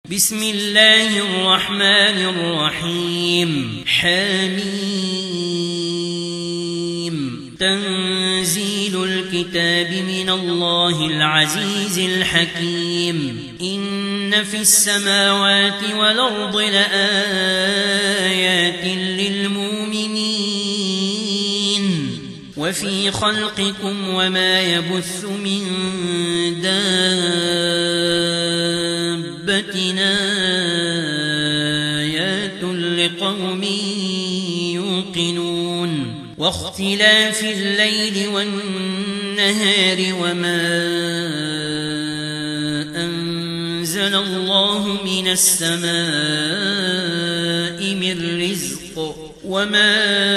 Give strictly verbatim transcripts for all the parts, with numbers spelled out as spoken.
بسم الله الرحمن الرحيم حميم تنزيل الكتاب من الله العزيز الحكيم إن في السماوات والأرض لآيات للمؤمنين وفي خلقكم وما يبث من دابة آيات لقوم يوقنون واختلاف الليل والنهار وما أنزل الله من السماء من رزق وما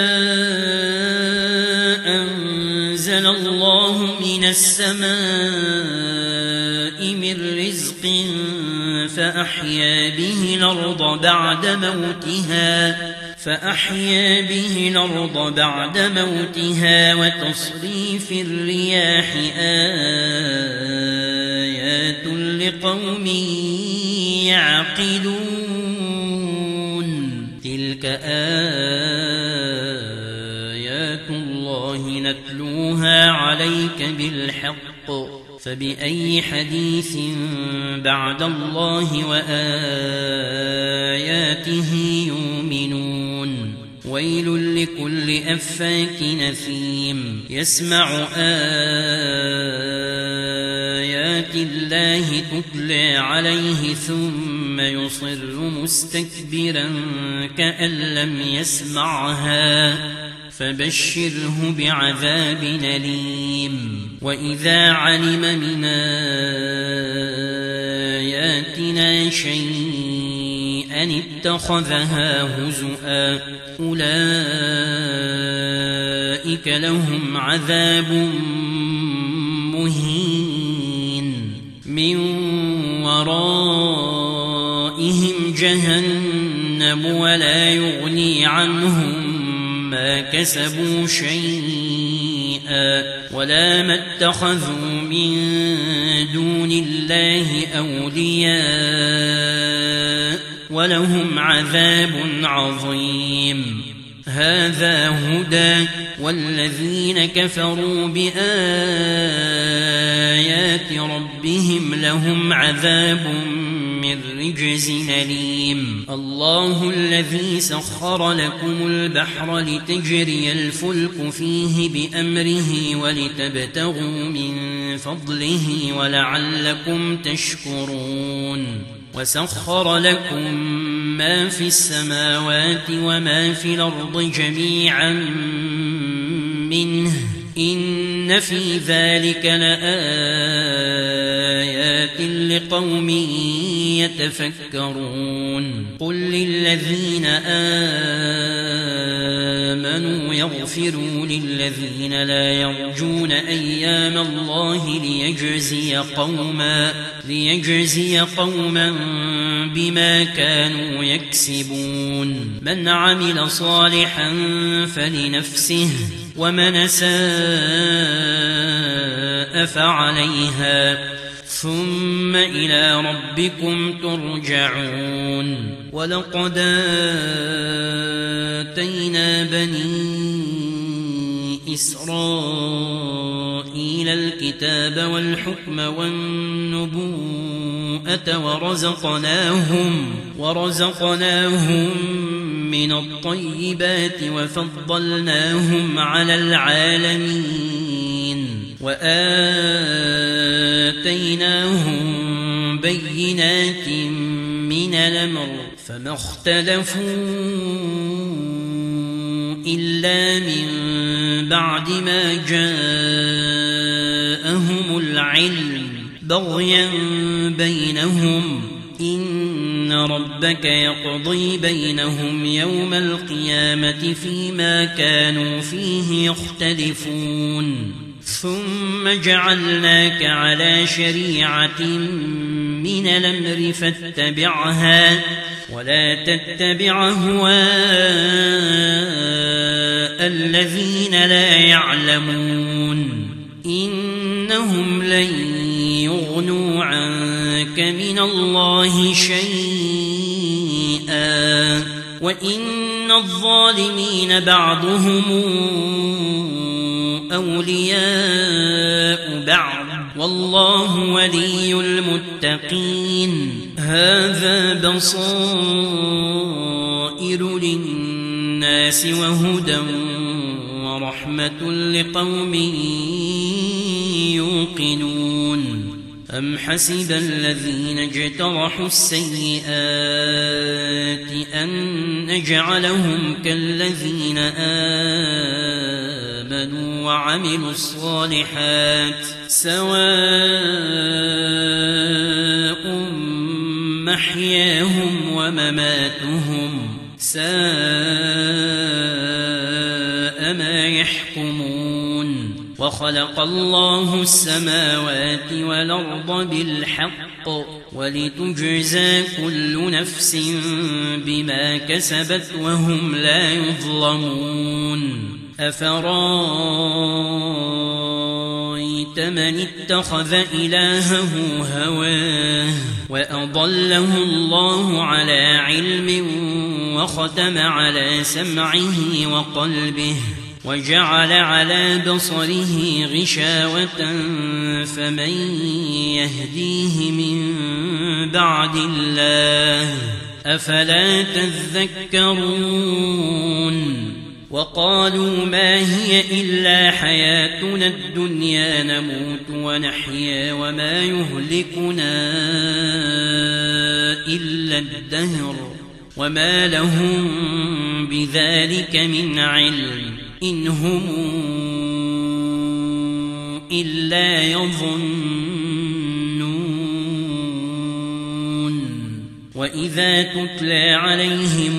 أنزل الله من السماء من رزق فأحيا به الأرض بعد موتها فأحيا به الأرض بعد موتها وتصريف الرياح آيات لقوم يعقلون تلك آيات الله نتلوها عليك بالحق فبأي حديث بعد الله وآياته يؤمنون ويل لكل أفاك نثيم يسمع آيات الله تتلى عليه ثم يصر مستكبرا كأن لم يسمعها فبشره بعذاب أليم وإذا علم من آياتنا شيئا اتخذها هزؤا أولئك لهم عذاب مهين من ورائهم جهنم ولا يغني عنهم ما كسبوا شيئا ولا ما اتخذوا من دون الله أولياء ولهم عذاب عظيم هذا هدى والذين كفروا بآيات ربهم لهم عذاب من رجز أليم الله الذي سخر لكم البحر لتجري الفلك فيه بأمره ولتبتغوا من فضله ولعلكم تشكرون وسخر لكم ما في السماوات وما في الأرض جميعا منه إن في ذلك لآيات لقوم يتفكرون قل للذين آمنوا يغفروا للذين لا يرجون أيام الله ليجزي قوما ليجزي قوما بما كانوا يكسبون من عمل صالحا فلنفسه ومن أساء فعليها ثم إلى ربكم ترجعون ولقد آتينا بني إسرائيل الكتاب والحكم والنبوءة ورزقناهم ورزقناهم من الطيبات وفضلناهم على العالمين وآتيناهم بينات من الأمر فما اختلفوا إلا من بعد ما جاءهم العلم بغيا بينهم إن ربك يقضي بينهم يوم القيامة فيما كانوا فيه يختلفون ثم جعلناك على شريعة من الأمر فاتبعها ولا تتبع أهواء الذين لا يعلمون إنهم لن يغنوا عنك عنك من الله شيئا وإن الظالمين بعضهم أولياء بعض والله ولي المتقين هذا بصائر للناس وهدى ورحمة لقوم يوقنون أم حسب الذين اجترحوا السيئات أن نجعلهم كالذين آمنوا وعملوا الصالحات سواء محياهم ومماتهم ساء ما يحكمون وخلق الله السماوات والأرض بالحق ولتجزى كل نفس بما كسبت وهم لا يظلمون أفرأيت من اتخذ إلهه هواه وأضله الله على علم وختم على سمعه وقلبه وجعل على بصره غشاوة فمن يهديه من بعد الله أفلا تذكرون وقالوا ما هي إلا حياتنا الدنيا نموت ونحيا وما يهلكنا إلا الدهر وما لهم بذلك من علم إن هم إلا يظنون وإذا تتلى عليهم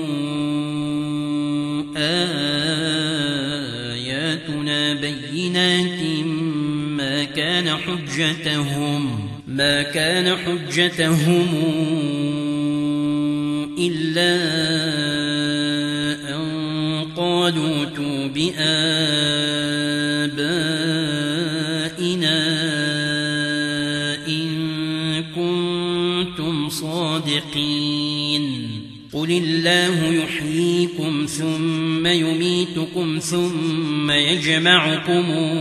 آياتنا بينات ما كان حجتهم ما كان حجتهم إلا أن قالوا ائتوا بآبائنا إن كنتم صادقين قل الله يحييكم ثم يميتكم ثم يجمعكم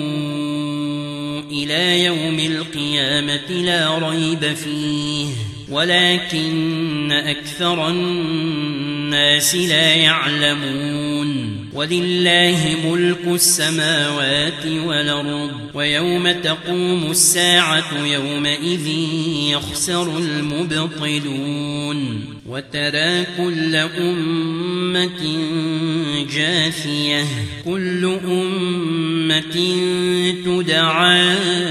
إلى يوم القيامة لا ريب فيه ولكن أكثر الناس لا يعلمون ولله ملك السماوات والأرض ويوم تقوم الساعة يومئذ يخسر المبطلون وترى كل أمة جاثية كل أمة تدعى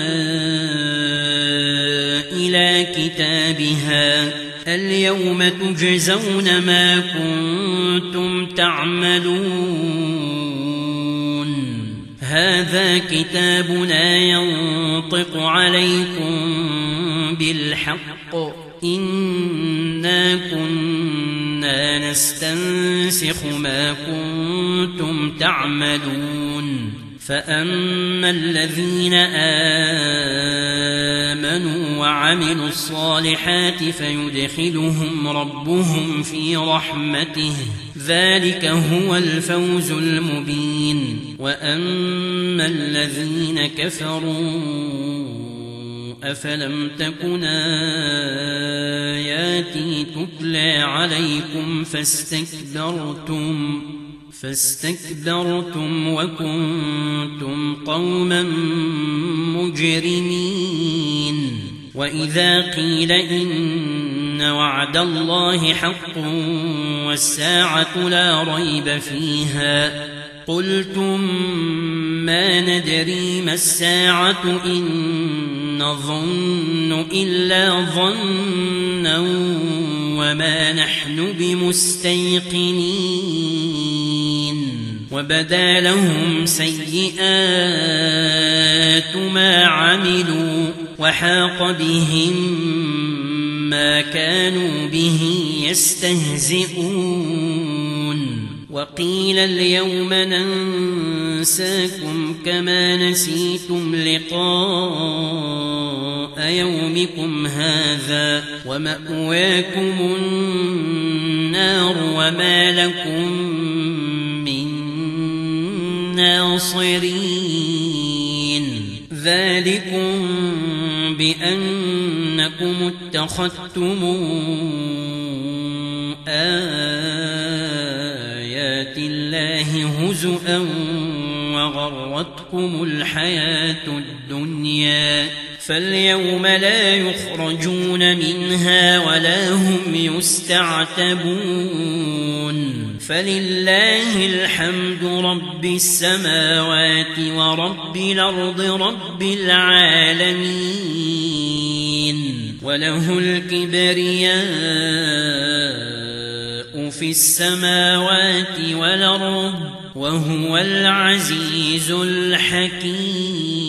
إلى كتابها اليوم تجزون ما كنتم تعملون هذا كتابنا ينطق عليكم بالحق إنا كنا نستنسخ ما كنتم تعملون فأما الذين آمنوا وعملوا الصالحات فيدخلهم ربهم في رحمته ذلك هو الفوز المبين وأما الذين كفروا أفلم تكن آياتي تتلى عليكم فاستكبرتم فاستكبرتم وكنتم قوما مجرمين وإذا قيل إن وعد الله حق والساعة لا ريب فيها قلتم ما ندري ما الساعة إن نظن إلا ظنا وما نحن بمستيقنين وبدا لهم سيئات ما عملوا وحاق بهم ما كانوا به يستهزئون وقيل اليوم ننساكم كما نسيتم لقاء يومكم هذا ومأواكم النار وما لكم من ناصرين ذلكم بأنكم اتخذتم آيات الله هزؤا وغرتكم الحياة الدنيا فاليوم لا يخرجون منها ولا هم يستعتبون فلله الحمد رب السماوات ورب الأرض رب العالمين وله الكبرياء في السماوات والأرض وهو العزيز الحكيم.